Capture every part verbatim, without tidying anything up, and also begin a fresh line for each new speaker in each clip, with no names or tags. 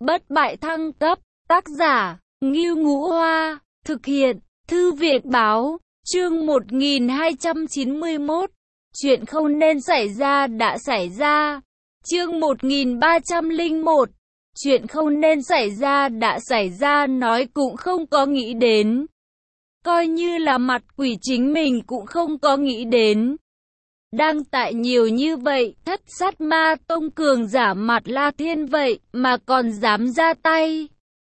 Bất bại thăng cấp, tác giả, Ngưu Ngũ Hoa, thực hiện, Thư viện Báo, chương một nghìn hai trăm chín mươi mốt, chuyện không nên xảy ra đã xảy ra, chương một nghìn ba trăm lẻ một, chuyện không nên xảy ra đã xảy ra nói cũng không có nghĩ đến. Coi như là mặt quỷ chính mình cũng không có nghĩ đến. Đang tại nhiều như vậy, thất sát ma tông cường giả mặt La Thiên vậy mà còn dám ra tay.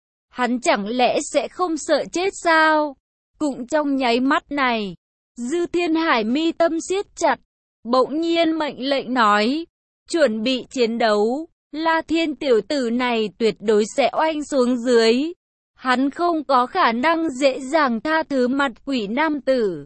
Hắn chẳng lẽ sẽ không sợ chết sao? Cũng trong nháy mắt này, Dư Thiên Hải mi tâm siết chặt, bỗng nhiên mệnh lệnh nói, chuẩn bị chiến đấu, La Thiên tiểu tử này tuyệt đối sẽ oanh xuống dưới. Hắn không có khả năng dễ dàng tha thứ mặt quỷ nam tử.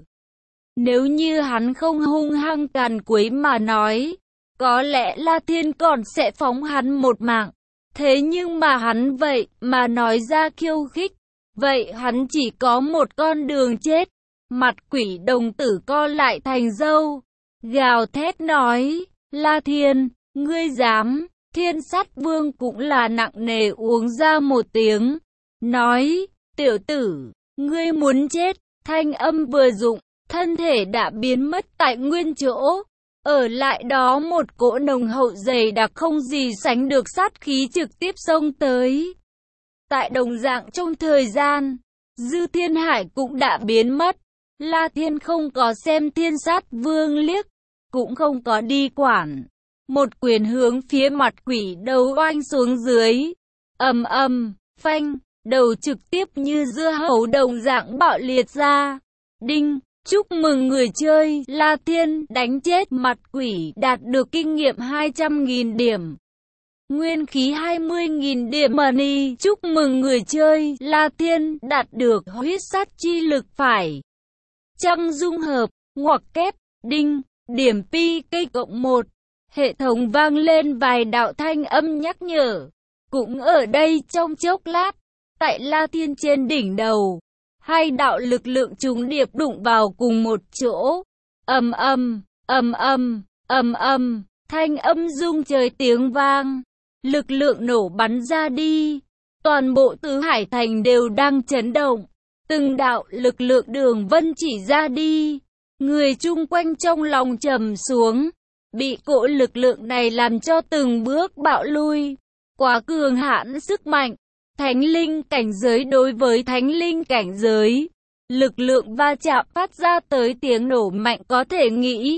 Nếu như hắn không hung hăng càn quấy mà nói, có lẽ La Thiên còn sẽ phóng hắn một mạng. Thế nhưng mà hắn vậy mà nói ra khiêu khích, vậy hắn chỉ có một con đường chết. Mặt quỷ đồng tử co lại thành dâu, gào thét nói, La Thiên, ngươi dám? Thiên Sát Vương cũng là nặng nề uống ra một tiếng, nói, tiểu tử, ngươi muốn chết. Thanh âm vừa dụng, thân thể đã biến mất tại nguyên chỗ, ở lại đó một cỗ nồng hậu dày đặc không gì sánh được sát khí trực tiếp xông tới. Tại đồng dạng trong thời gian, Dư Thiên Hải cũng đã biến mất. La Thiên không có xem Thiên Sát Vương liếc, cũng không có đi quản. Một quyền hướng phía mặt quỷ đầu oanh xuống dưới, ầm ầm, phanh, đầu trực tiếp như dưa hấu đồng dạng bạo liệt ra. Đinh, chúc mừng người chơi, La Thiên đánh chết mặt quỷ đạt được kinh nghiệm hai trăm nghìn điểm. Nguyên khí hai mươi nghìn điểm money, chúc mừng người chơi, La Thiên đạt được huyết sát chi lực phải. Trăng dung hợp, ngoặc kép, đinh, điểm pi cây cộng một. Hệ thống vang lên vài đạo thanh âm nhắc nhở. Cũng ở đây trong chốc lát, tại La Thiên trên đỉnh đầu, hai đạo lực lượng trùng điệp đụng vào cùng một chỗ. Ầm ầm, ầm ầm, ầm ầm, thanh âm rung trời tiếng vang. Lực lượng nổ bắn ra đi. Toàn bộ Tứ Hải Thành đều đang chấn động. Từng đạo lực lượng đường vân chỉ ra đi. Người chung quanh trong lòng trầm xuống. Bị cỗ lực lượng này làm cho từng bước bạo lui. Quá cường hãn sức mạnh. Thánh linh cảnh giới đối với thánh linh cảnh giới. Lực lượng va chạm phát ra tới tiếng nổ mạnh có thể nghĩ.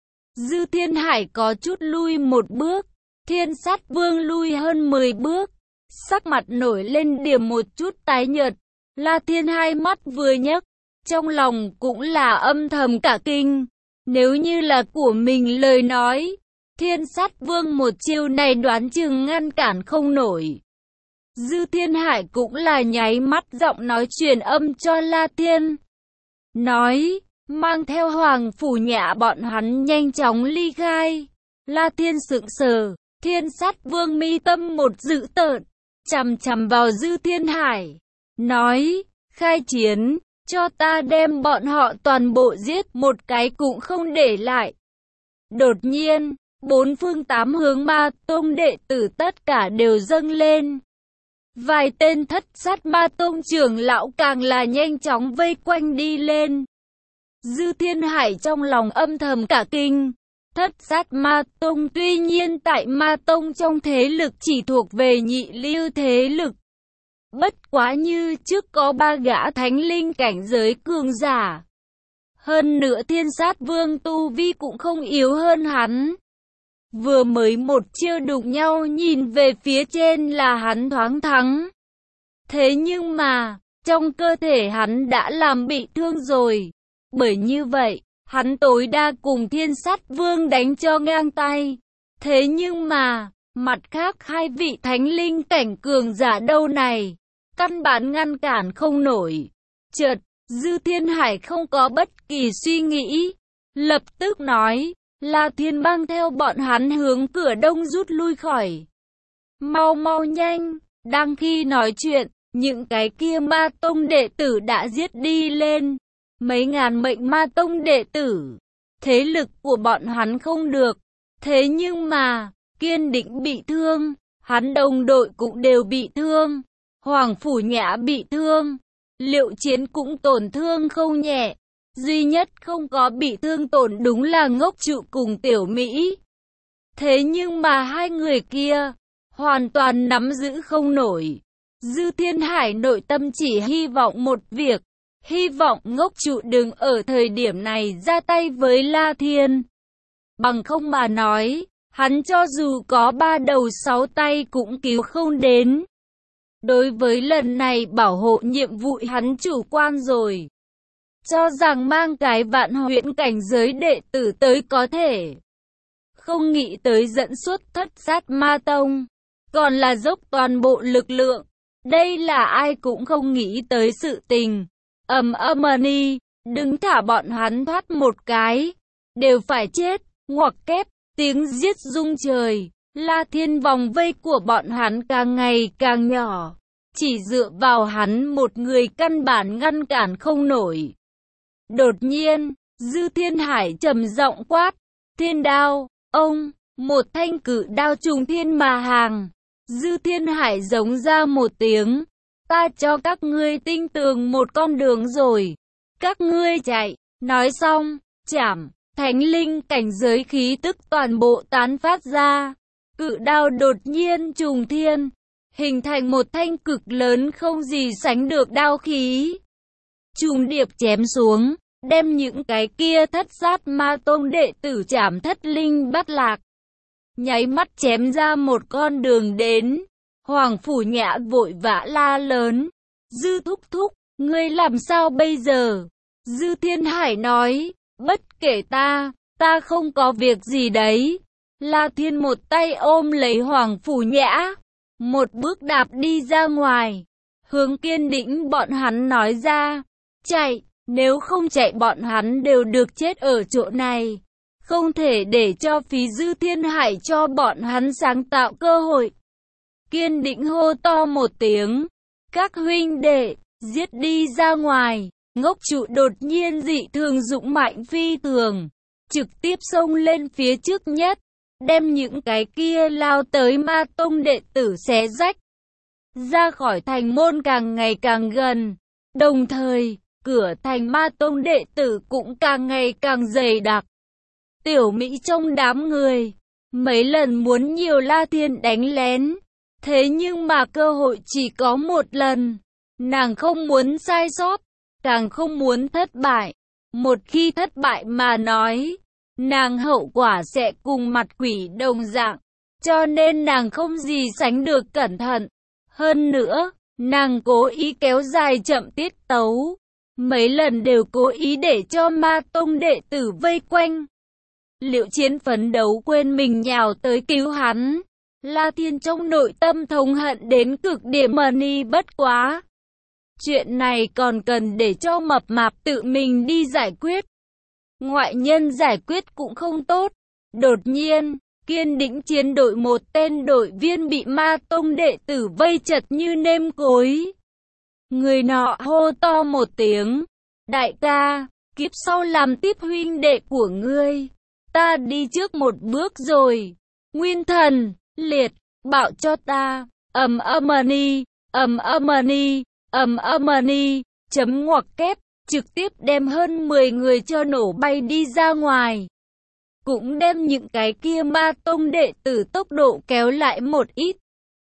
Dư Thiên Hải có chút lui một bước. Thiên Sát Vương lui hơn mười bước. Sắc mặt nổi lên điểm một chút tái nhợt. La Thiên hai mắt vừa nhấc, trong lòng cũng là âm thầm cả kinh. Nếu như là của mình lời nói, Thiên Sát Vương một chiêu này đoán chừng ngăn cản không nổi. Dư Thiên Hải cũng là nháy mắt giọng nói truyền âm cho La Thiên. Nói, mang theo Hoàng Phủ Nhã bọn hắn nhanh chóng ly khai. La Thiên sững sờ, Thiên Sát Vương mi tâm một dữ tợn, chằm chằm vào Dư Thiên Hải. Nói, khai chiến, cho ta đem bọn họ toàn bộ giết một cái cũng không để lại. Đột nhiên, bốn phương tám hướng ma tông đệ tử tất cả đều dâng lên. Vài tên thất sát ma tông trưởng lão càng là nhanh chóng vây quanh đi lên. Dư Thiên Hải trong lòng âm thầm cả kinh. Thất sát ma tông tuy nhiên tại ma tông trong thế lực chỉ thuộc về nhị lưu thế lực. Bất quá như trước có ba gã thánh linh cảnh giới cường giả. Hơn nữa Thiên Sát Vương tu vi cũng không yếu hơn hắn. Vừa mới một chiêu đụng nhau nhìn về phía trên là hắn thoáng thắng. Thế nhưng mà, trong cơ thể hắn đã làm bị thương rồi. Bởi như vậy, hắn tối đa cùng Thiên Sát Vương đánh cho ngang tay. Thế nhưng mà, mặt khác hai vị thánh linh cảnh cường giả đâu này, căn bản ngăn cản không nổi. Chợt, Dư Thiên Hải không có bất kỳ suy nghĩ, lập tức nói, La Thiên mang theo bọn hắn hướng cửa đông rút lui khỏi. Mau mau nhanh, đang khi nói chuyện, những cái kia ma tông đệ tử đã giết đi lên. Mấy ngàn mệnh ma tông đệ tử, thế lực của bọn hắn không được. Thế nhưng mà, kiên định bị thương, hắn đồng đội cũng đều bị thương. Hoàng Phủ Nhã bị thương, Liệu Chiến cũng tổn thương không nhẹ. Duy nhất không có bị thương tổn đúng là Ngốc Trụ cùng Tiểu Mỹ. Thế nhưng mà hai người kia hoàn toàn nắm giữ không nổi. Dư Thiên Hải nội tâm chỉ hy vọng một việc, hy vọng Ngốc Trụ đừng ở thời điểm này ra tay với La Thiên. Bằng không mà nói, hắn cho dù có ba đầu sáu tay cũng cứu không đến. Đối với lần này bảo hộ nhiệm vụ hắn chủ quan rồi. Cho rằng mang cái vạn huyễn cảnh giới đệ tử tới có thể. Không nghĩ tới dẫn xuất thất sát ma tông. Còn là dốc toàn bộ lực lượng. Đây là ai cũng không nghĩ tới sự tình. Ầm ầm ni, đừng thả bọn hắn thoát một cái. Đều phải chết, ngoặc kép, tiếng giết rung trời. La Thiên vòng vây của bọn hắn càng ngày càng nhỏ. Chỉ dựa vào hắn một người căn bản ngăn cản không nổi. Đột nhiên, Dư Thiên Hải trầm giọng quát. Thiên đao, ông, một thanh cự đao trùng thiên mà hàng. Dư Thiên Hải giống ra một tiếng. Ta cho các ngươi tinh tường một con đường rồi. Các ngươi chạy. Nói xong, chảm, thánh linh cảnh giới khí tức toàn bộ tán phát ra. Cự đao đột nhiên trùng thiên. Hình thành một thanh cực lớn không gì sánh được đao khí. Trùng điệp chém xuống. Đem những cái kia thất sát ma tông đệ tử chảm thất linh bắt lạc. Nháy mắt chém ra một con đường đến. Hoàng Phủ Nhã vội vã la lớn. Dư thúc thúc, ngươi làm sao bây giờ? Dư Thiên Hải nói, bất kể ta, ta không có việc gì đấy. La Thiên một tay ôm lấy Hoàng Phủ Nhã. Một bước đạp đi ra ngoài. Hướng Kiên Đĩnh bọn hắn nói ra. Chạy, nếu không chạy bọn hắn đều được chết ở chỗ này. Không thể để cho phí Dư Thiên Hải cho bọn hắn sáng tạo cơ hội. Kiên Đĩnh hô to một tiếng. Các huynh đệ, giết đi ra ngoài. Ngốc Trụ đột nhiên dị thường dũng mạnh phi thường. Trực tiếp xông lên phía trước nhất. Đem những cái kia lao tới ma tông đệ tử xé rách. Ra khỏi thành môn càng ngày càng gần. Đồng thời, cửa thành ma tông đệ tử cũng càng ngày càng dày đặc. Tiểu Mỹ trong đám người, mấy lần muốn nhiều La Thiên đánh lén. Thế nhưng mà cơ hội chỉ có một lần. Nàng không muốn sai sót, càng không muốn thất bại. Một khi thất bại mà nói, nàng hậu quả sẽ cùng mặt quỷ đồng dạng. Cho nên nàng không gì sánh được cẩn thận. Hơn nữa, nàng cố ý kéo dài chậm tiết tấu. Mấy lần đều cố ý để cho ma tông đệ tử vây quanh. Liệu Chiến phấn đấu quên mình nhào tới cứu hắn. La Thiên trong nội tâm thống hận đến cực điểm mà ni bất quá. Chuyện này còn cần để cho mập mạp tự mình đi giải quyết. Ngoại nhân giải quyết cũng không tốt. Đột nhiên, Kiên Đĩnh chiến đội một tên đội viên bị ma tông đệ tử vây chật như nêm cối. Người nọ hô to một tiếng. Đại ca, kiếp sau làm tiếp huynh đệ của ngươi. Ta đi trước một bước rồi. Nguyên thần, liệt, bảo cho ta. Ầm ầm ni, ầm ầm ni, ầm ầm ni, chấm ngoặc kép, trực tiếp đem hơn mười người cho nổ bay đi ra ngoài. Cũng đem những cái kia ma tông đệ tử tốc độ kéo lại một ít.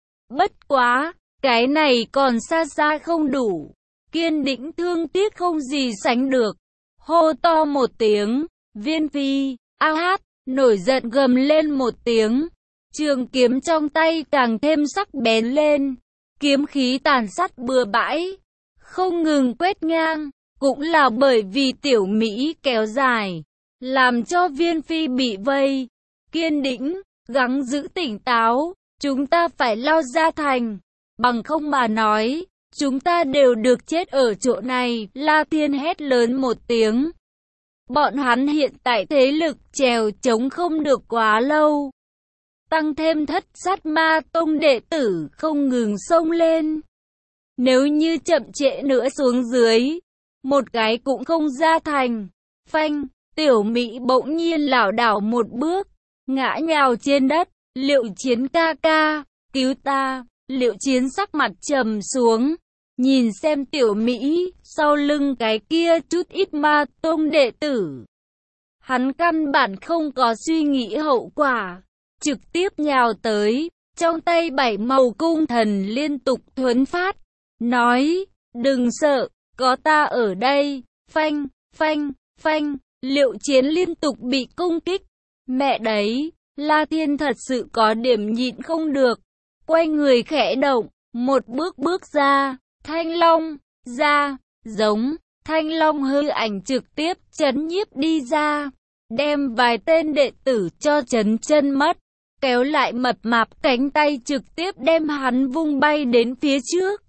Bất quá, cái này còn xa xa không đủ. Kiên Đĩnh thương tiếc không gì sánh được. Hô to một tiếng, Viên Phi, a hát, nổi giận gầm lên một tiếng. Trường kiếm trong tay càng thêm sắc bén lên. Kiếm khí tàn sát bừa bãi, không ngừng quét ngang. Cũng là bởi vì Tiểu Mỹ kéo dài, làm cho Viên Phi bị vây. Kiên Đĩnh, gắng giữ tỉnh táo. Chúng ta phải lao ra thành. Bằng không mà nói, chúng ta đều được chết ở chỗ này. La Thiên hét lớn một tiếng. Bọn hắn hiện tại thế lực trèo chống không được quá lâu. Tăng thêm thất sát ma tông đệ tử không ngừng xông lên. Nếu như chậm trễ nữa xuống dưới, một cái cũng không ra thành. Phanh, Tiểu Mỹ bỗng nhiên lảo đảo một bước, ngã nhào trên đất. Liệu Chiến ca ca, cứu ta. Liệu Chiến sắc mặt trầm xuống, nhìn xem Tiểu Mỹ, sau lưng cái kia chút ít ma tông đệ tử. Hắn căn bản không có suy nghĩ hậu quả, trực tiếp nhào tới, trong tay bảy màu cung thần liên tục thuấn phát, nói, đừng sợ, có ta ở đây, phanh, phanh, phanh, Liệu Chiến liên tục bị công kích. Mẹ đấy, La Thiên thật sự có điểm nhịn không được, quay người khẽ động, một bước bước ra, thanh long, ra, giống, thanh long hư ảnh trực tiếp chấn nhiếp đi ra, đem vài tên đệ tử cho chấn chân mất, kéo lại mập mạp cánh tay trực tiếp đem hắn vung bay đến phía trước.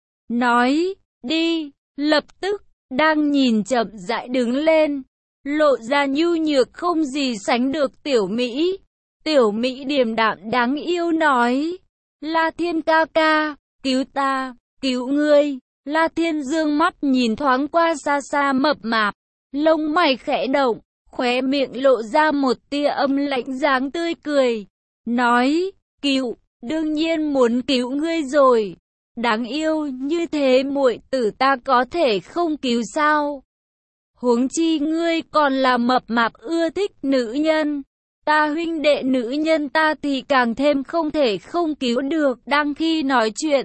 Nói, đi, lập tức, đang nhìn chậm rãi đứng lên, lộ ra nhu nhược không gì sánh được Tiểu Mỹ. Tiểu Mỹ điềm đạm đáng yêu nói, La Thiên ca ca, cứu ta, cứu ngươi. La Thiên dương mắt nhìn thoáng qua xa xa mập mạp, lông mày khẽ động, khóe miệng lộ ra một tia âm lạnh dáng tươi cười, nói, cứu, đương nhiên muốn cứu ngươi rồi. Đáng yêu như thế muội tử ta có thể không cứu sao? Huống chi ngươi còn là mập mạp ưa thích nữ nhân. Ta huynh đệ nữ nhân ta thì càng thêm không thể không cứu được. Đang khi nói chuyện,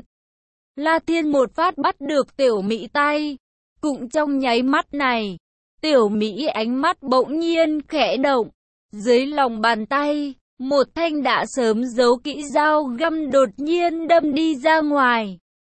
La Thiên một phát bắt được Tiểu Mỹ tay. Cũng trong nháy mắt này, Tiểu Mỹ ánh mắt bỗng nhiên khẽ động. Dưới lòng bàn tay, một thanh đã sớm giấu kỹ dao găm đột nhiên đâm đi ra ngoài.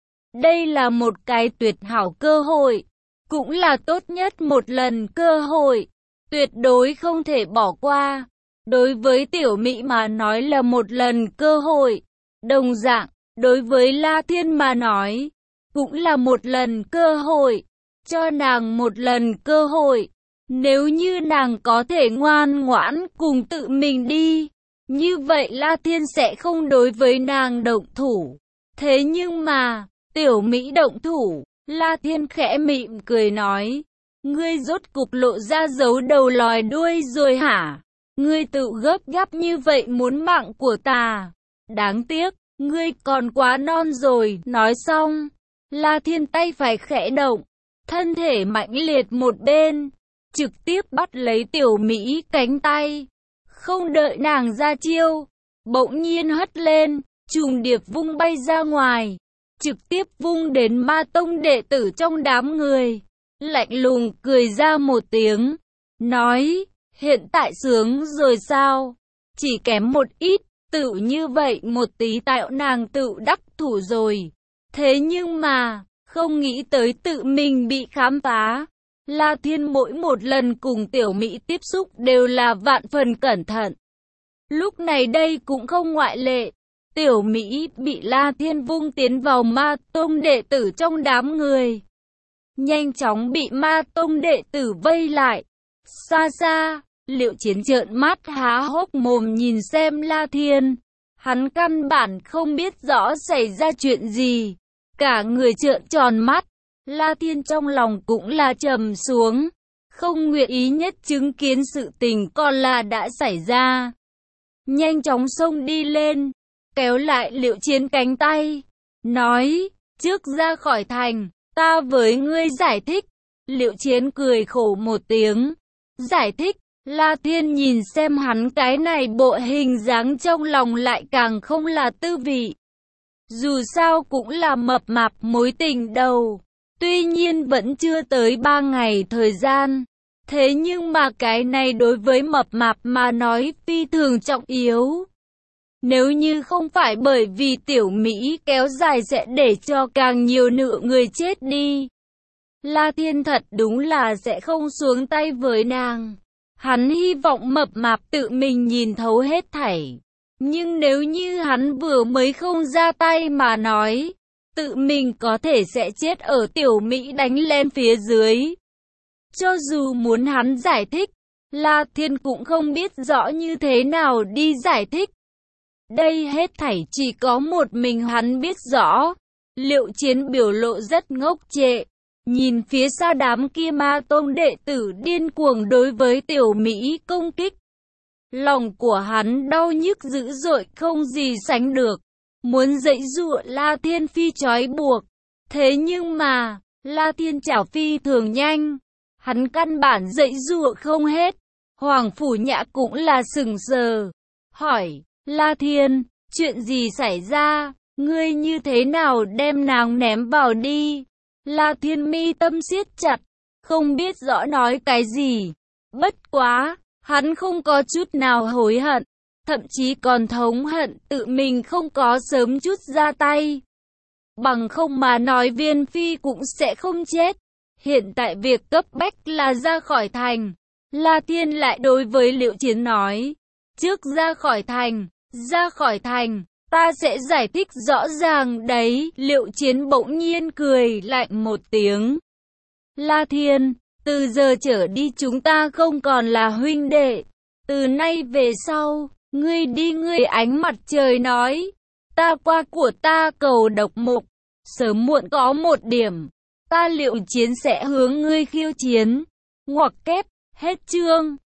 Đây là một cái tuyệt hảo cơ hội, cũng là tốt nhất một lần cơ hội, tuyệt đối không thể bỏ qua. Đối với Tiểu Mỹ mà nói là một lần cơ hội, đồng dạng, đối với La Thiên mà nói, cũng là một lần cơ hội, cho nàng một lần cơ hội. Nếu như nàng có thể ngoan ngoãn cùng tự mình đi, như vậy La Thiên sẽ không đối với nàng động thủ. Thế nhưng mà, Tiểu Mỹ động thủ, La Thiên khẽ mỉm cười nói, ngươi rốt cục lộ ra dấu đầu lòi đuôi rồi hả? Ngươi tự gấp gáp như vậy muốn mạng của ta. Đáng tiếc, ngươi còn quá non rồi. Nói xong, La Thiên tay phải khẽ động, thân thể mãnh liệt một bên, trực tiếp bắt lấy Tiểu Mỹ cánh tay. Không đợi nàng ra chiêu, bỗng nhiên hất lên, trùng điệp vung bay ra ngoài, trực tiếp vung đến ma tông đệ tử trong đám người. Lạnh lùng cười ra một tiếng, nói, hiện tại sướng rồi sao? Chỉ kém một ít, tự như vậy một tí tạo nàng tự đắc thủ rồi. Thế nhưng mà, không nghĩ tới tự mình bị khám phá. La Thiên mỗi một lần cùng Tiểu Mỹ tiếp xúc đều là vạn phần cẩn thận. Lúc này đây cũng không ngoại lệ. Tiểu Mỹ bị La Thiên vung tiến vào ma tông đệ tử trong đám người. Nhanh chóng bị ma tông đệ tử vây lại. Xa xa, Liệu Chiến trợn mắt há hốc mồm nhìn xem La Thiên. Hắn căn bản không biết rõ xảy ra chuyện gì. Cả người trợn tròn mắt. La Thiên trong lòng cũng là trầm xuống. Không nguyện ý nhất chứng kiến sự tình còn là đã xảy ra. Nhanh chóng xông đi lên, kéo lại Liệu Chiến cánh tay, nói, trước ra khỏi thành, ta với ngươi giải thích. Liệu Chiến cười khổ một tiếng, giải thích. La Thiên nhìn xem hắn cái này bộ hình dáng trong lòng lại càng không là tư vị. Dù sao cũng là mập mạp mối tình đầu, tuy nhiên vẫn chưa tới ba ngày thời gian. Thế nhưng mà cái này đối với mập mạp mà nói phi thường trọng yếu. Nếu như không phải bởi vì Tiểu Mỹ kéo dài sẽ để cho càng nhiều nửa người chết đi, La Thiên thật đúng là sẽ không xuống tay với nàng. Hắn hy vọng mập mạp tự mình nhìn thấu hết thảy. Nhưng nếu như hắn vừa mới không ra tay mà nói, tự mình có thể sẽ chết ở Tiểu Mỹ đánh lên phía dưới. Cho dù muốn hắn giải thích, La Thiên cũng không biết rõ như thế nào đi giải thích. Đây hết thảy chỉ có một mình hắn biết rõ. Liệu Chiến biểu lộ rất ngốc trệ, nhìn phía xa đám kia ma tông đệ tử điên cuồng đối với Tiểu Mỹ công kích. Lòng của hắn đau nhức dữ dội không gì sánh được. muốn giãy giụa La Thiên Phi trói buộc. Thế nhưng mà, La Thiên chảo phi thường nhanh, hắn căn bản giãy giụa không hết. Hoàng Phủ Nhã cũng là sững sờ, hỏi, La Thiên, chuyện gì xảy ra, ngươi như thế nào đem nàng ném vào đi? La Thiên mi tâm siết chặt, không biết rõ nói cái gì. Bất quá, hắn không có chút nào hối hận, thậm chí còn thống hận tự mình không có sớm chút ra tay. Bằng không mà nói Viên Phi cũng sẽ không chết. Hiện tại việc cấp bách là ra khỏi thành. La Thiên lại đối với Liệu Chiến nói, trước ra khỏi thành, ra khỏi thành, ta sẽ giải thích rõ ràng đấy. Liệu Chiến bỗng nhiên cười lạnh một tiếng. La Thiên, từ giờ trở đi chúng ta không còn là huynh đệ. Từ nay về sau, ngươi đi ngươi ánh mặt trời nói, ta qua của ta cầu độc mục, sớm muộn có một điểm, ta Liệu Chiến sẽ hướng ngươi khiêu chiến. Ngoặc kép, hết chương.